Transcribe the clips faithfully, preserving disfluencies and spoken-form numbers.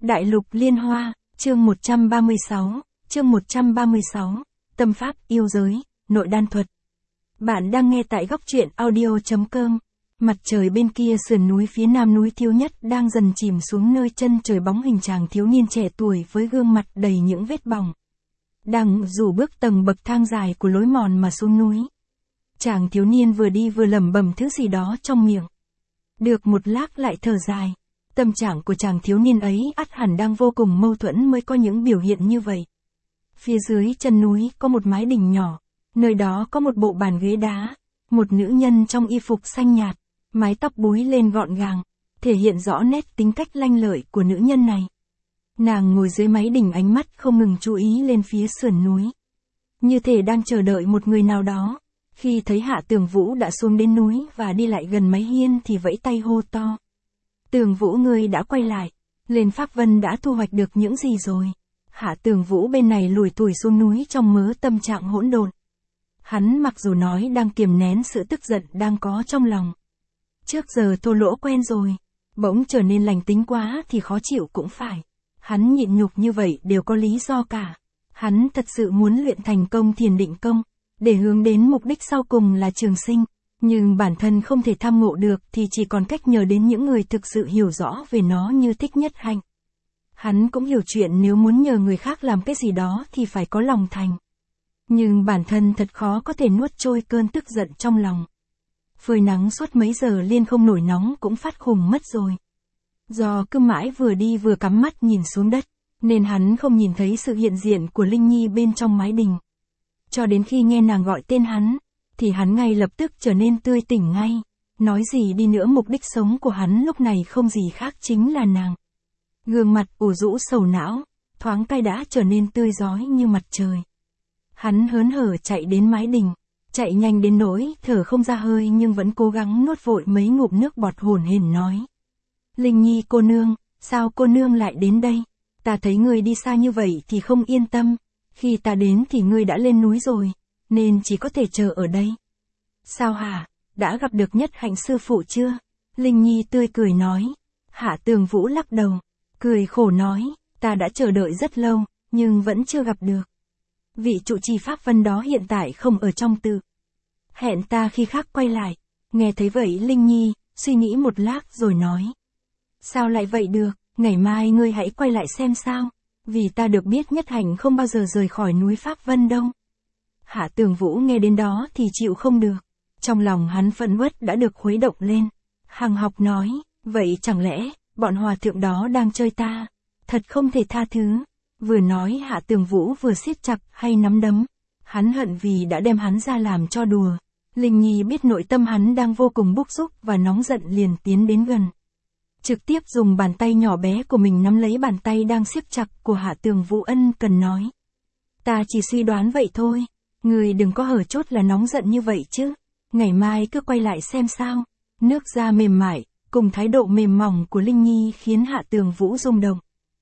Đại lục liên hoa, chương một trăm ba mươi sáu, chương một trăm ba mươi sáu, tâm pháp yêu giới, nội đan thuật. Bạn đang nghe tại góc truyện audio chấm com. Mặt trời bên kia sườn núi phía nam núi Thiếu Nhất đang dần chìm xuống nơi chân trời, bóng hình chàng thiếu niên trẻ tuổi với gương mặt đầy những vết bỏng. Đang rủ bước tầng bậc thang dài của lối mòn mà xuống núi. Chàng thiếu niên vừa đi vừa lẩm bẩm thứ gì đó trong miệng. Được một lát lại thở dài. Tâm trạng của chàng thiếu niên ấy ắt hẳn đang vô cùng mâu thuẫn mới có những biểu hiện như vậy. Phía dưới chân núi có một mái đình nhỏ, nơi đó có một bộ bàn ghế đá, một nữ nhân trong y phục xanh nhạt, mái tóc búi lên gọn gàng, thể hiện rõ nét tính cách lanh lợi của nữ nhân này. Nàng ngồi dưới mái đình, ánh mắt không ngừng chú ý lên phía sườn núi, như thể đang chờ đợi một người nào đó. Khi thấy Hạ Tường Vũ đã xuống đến núi và đi lại gần mái hiên thì vẫy tay hô to. Tường Vũ, ngươi đã quay lại, lên Pháp Vân đã thu hoạch được những gì rồi? Hạ Tường Vũ bên này lủi thủi xuống núi trong mớ tâm trạng hỗn độn. Hắn mặc dù nói đang kiềm nén sự tức giận đang có trong lòng. Trước giờ thô lỗ quen rồi, bỗng trở nên lành tính quá thì khó chịu cũng phải. Hắn nhịn nhục như vậy đều có lý do cả. Hắn thật sự muốn luyện thành công thiền định công, để hướng đến mục đích sau cùng là trường sinh. Nhưng bản thân không thể tham ngộ được thì chỉ còn cách nhờ đến những người thực sự hiểu rõ về nó như Thích Nhất Hạnh. Hắn cũng hiểu chuyện nếu muốn nhờ người khác làm cái gì đó thì phải có lòng thành. Nhưng bản thân thật khó có thể nuốt trôi cơn tức giận trong lòng. Phơi nắng suốt mấy giờ liên không nổi nóng cũng phát khùng mất rồi. Do cứ mãi vừa đi vừa cắm mắt nhìn xuống đất, nên hắn không nhìn thấy sự hiện diện của Linh Nhi bên trong mái đình. Cho đến khi nghe nàng gọi tên hắn, thì hắn ngay lập tức trở nên tươi tỉnh ngay. Nói gì đi nữa, mục đích sống của hắn lúc này không gì khác chính là nàng. Gương mặt ủ rũ sầu não, thoáng cay đã trở nên tươi rói như mặt trời. Hắn hớn hở chạy đến mái đình, chạy nhanh đến nỗi thở không ra hơi nhưng vẫn cố gắng nuốt vội mấy ngụm nước bọt, hổn hển nói. Linh Nhi cô nương, sao cô nương lại đến đây? Ta thấy ngươi đi xa như vậy thì không yên tâm. Khi ta đến thì ngươi đã lên núi rồi, nên chỉ có thể chờ ở đây. Sao hả, đã gặp được Nhất Hạnh sư phụ chưa? Linh Nhi tươi cười nói. Hạ Tường Vũ lắc đầu, cười khổ nói, ta đã chờ đợi rất lâu, nhưng vẫn chưa gặp được. Vị trụ trì Pháp Vân đó hiện tại không ở trong tự. Hẹn ta khi khác quay lại. Nghe thấy vậy Linh Nhi suy nghĩ một lát rồi nói. Sao lại vậy được, ngày mai ngươi hãy quay lại xem sao. Vì ta được biết Nhất Hạnh không bao giờ rời khỏi núi Pháp Vân đâu. Hạ Tường Vũ nghe đến đó thì chịu không được. Trong lòng hắn phẫn uất đã được khuấy động lên. Hằng học nói, vậy chẳng lẽ, bọn hòa thượng đó đang chơi ta? Thật không thể tha thứ. Vừa nói Hạ Tường Vũ vừa siết chặt hay nắm đấm. Hắn hận vì đã đem hắn ra làm cho đùa. Linh Nhi biết nội tâm hắn đang vô cùng bức xúc và nóng giận, liền tiến đến gần. Trực tiếp dùng bàn tay nhỏ bé của mình nắm lấy bàn tay đang siết chặt của Hạ Tường Vũ, ân cần nói. Ta chỉ suy đoán vậy thôi. Người đừng có hở chốt là nóng giận như vậy chứ. Ngày mai cứ quay lại xem sao. Nước da mềm mại, cùng thái độ mềm mỏng của Linh Nhi khiến Hạ Tường Vũ rung động.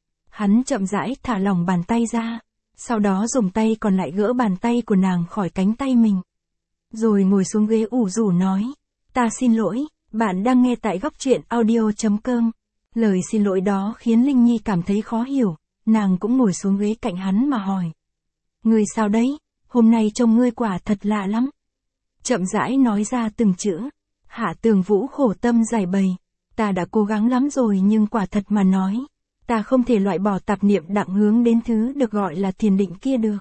Hắn chậm rãi thả lỏng bàn tay ra. Sau đó dùng tay còn lại gỡ bàn tay của nàng khỏi cánh tay mình. Rồi ngồi xuống ghế ủ rũ nói. Ta xin lỗi, bạn đang nghe tại góc truyện audio chấm com. Lời xin lỗi đó khiến Linh Nhi cảm thấy khó hiểu. Nàng cũng ngồi xuống ghế cạnh hắn mà hỏi. Ngươi sao đấy? Hôm nay trông ngươi quả thật lạ lắm. Chậm rãi nói ra từng chữ. Hạ Tường Vũ khổ tâm giải bày. Ta đã cố gắng lắm rồi nhưng quả thật mà nói. Ta không thể loại bỏ tạp niệm đặng hướng đến thứ được gọi là thiền định kia được.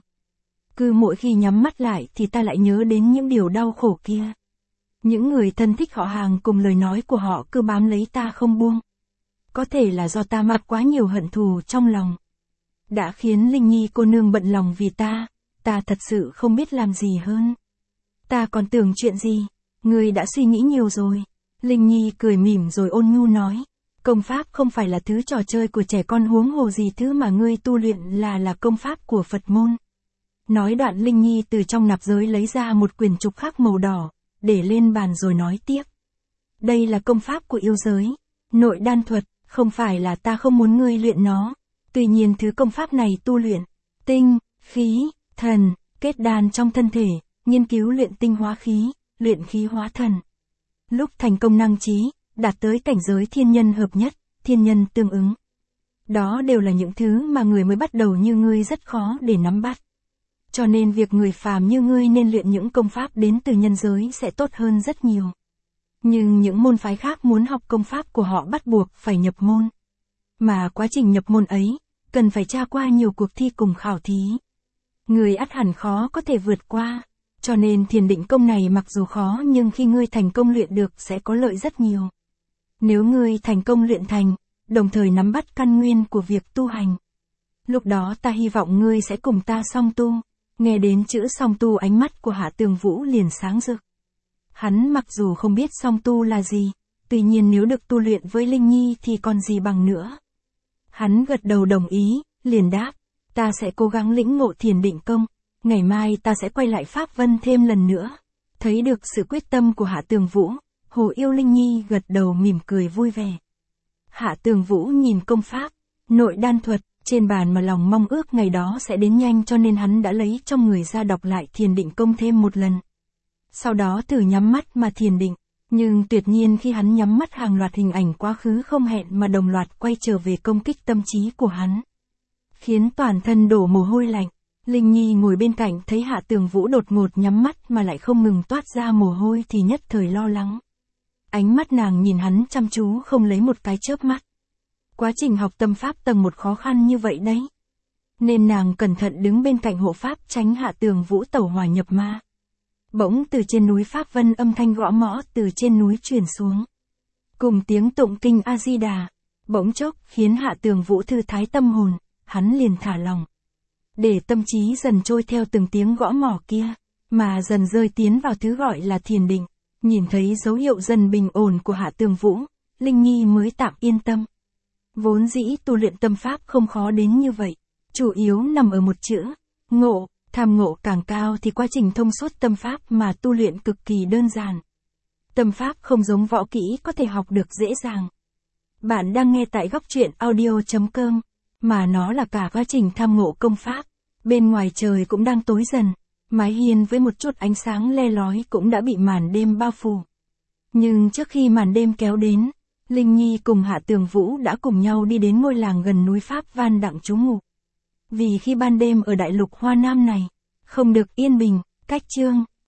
Cứ mỗi khi nhắm mắt lại thì ta lại nhớ đến những điều đau khổ kia. Những người thân thích họ hàng cùng lời nói của họ cứ bám lấy ta không buông. Có thể là do ta mặc quá nhiều hận thù trong lòng. Đã khiến Linh Nhi cô nương bận lòng vì ta. Ta thật sự không biết làm gì hơn. Ta còn tưởng chuyện gì? Ngươi đã suy nghĩ nhiều rồi. Linh Nhi cười mỉm rồi ôn nhu nói. Công pháp không phải là thứ trò chơi của trẻ con, huống hồ gì thứ mà ngươi tu luyện là là công pháp của Phật môn. Nói đoạn Linh Nhi từ trong nạp giới lấy ra một quyển trục khác màu đỏ, để lên bàn rồi nói tiếp. Đây là công pháp của yêu giới, nội đan thuật, không phải là ta không muốn ngươi luyện nó. Tuy nhiên thứ công pháp này tu luyện, tinh, khí, thần, kết đan trong thân thể, nghiên cứu luyện tinh hóa khí, luyện khí hóa thần. Lúc thành công năng trí, đạt tới cảnh giới thiên nhân hợp nhất, thiên nhân tương ứng. Đó đều là những thứ mà người mới bắt đầu như ngươi rất khó để nắm bắt. Cho nên việc người phàm như ngươi nên luyện những công pháp đến từ nhân giới sẽ tốt hơn rất nhiều. Nhưng những môn phái khác muốn học công pháp của họ bắt buộc phải nhập môn. Mà quá trình nhập môn ấy, cần phải tra qua nhiều cuộc thi cùng khảo thí. Người ắt hẳn khó có thể vượt qua. Cho nên thiền định công này mặc dù khó nhưng khi ngươi thành công luyện được sẽ có lợi rất nhiều. Nếu ngươi thành công luyện thành, đồng thời nắm bắt căn nguyên của việc tu hành. Lúc đó ta hy vọng ngươi sẽ cùng ta song tu. Nghe đến chữ song tu ánh mắt của Hạ Tường Vũ liền sáng rực. Hắn mặc dù không biết song tu là gì, tuy nhiên nếu được tu luyện với Linh Nhi thì còn gì bằng nữa. Hắn gật đầu đồng ý, liền đáp, ta sẽ cố gắng lĩnh ngộ thiền định công, ngày mai ta sẽ quay lại Pháp Vân thêm lần nữa. Thấy được sự quyết tâm của Hạ Tường Vũ, Hồ Yêu Linh Nhi gật đầu mỉm cười vui vẻ. Hạ Tường Vũ nhìn công pháp, nội đan thuật, trên bàn mà lòng mong ước ngày đó sẽ đến nhanh cho nên hắn đã lấy trong người ra đọc lại thiền định công thêm một lần. Sau đó thử nhắm mắt mà thiền định, nhưng tuyệt nhiên khi hắn nhắm mắt hàng loạt hình ảnh quá khứ không hẹn mà đồng loạt quay trở về công kích tâm trí của hắn. Khiến toàn thân đổ mồ hôi lạnh, Linh Nhi ngồi bên cạnh thấy Hạ Tường Vũ đột ngột nhắm mắt mà lại không ngừng toát ra mồ hôi thì nhất thời lo lắng. Ánh mắt nàng nhìn hắn chăm chú không lấy một cái chớp mắt. Quá trình học tâm pháp tầng một khó khăn như vậy đấy. Nên nàng cẩn thận đứng bên cạnh hộ pháp tránh Hạ Tường Vũ tẩu hỏa nhập ma. Bỗng từ trên núi Pháp Vân âm thanh gõ mõ từ trên núi truyền xuống. Cùng tiếng tụng kinh A-di-đà, bỗng chốc khiến Hạ Tường Vũ thư thái tâm hồn, hắn liền thả lòng. Để tâm trí dần trôi theo từng tiếng gõ mõ kia, mà dần rơi tiến vào thứ gọi là thiền định. Nhìn thấy dấu hiệu dần bình ổn của Hạ Tường Vũ, Linh Nhi mới tạm yên tâm. Vốn dĩ tu luyện tâm pháp không khó đến như vậy, chủ yếu nằm ở một chữ, ngộ, tham ngộ càng cao thì quá trình thông suốt tâm pháp mà tu luyện cực kỳ đơn giản. Tâm pháp không giống võ kỹ có thể học được dễ dàng. Bạn đang nghe tại góc truyện audio chấm com, mà nó là cả quá trình tham ngộ công pháp. Bên ngoài trời cũng đang tối dần, mái hiên với một chút ánh sáng le lói cũng đã bị màn đêm bao phủ. Nhưng trước khi màn đêm kéo đến, Linh Nhi cùng Hạ Tường Vũ đã cùng nhau đi đến ngôi làng gần núi Pháp Van đặng trú ngụ. Vì khi ban đêm ở đại lục Hoa Nam này, không được yên bình, cách chương.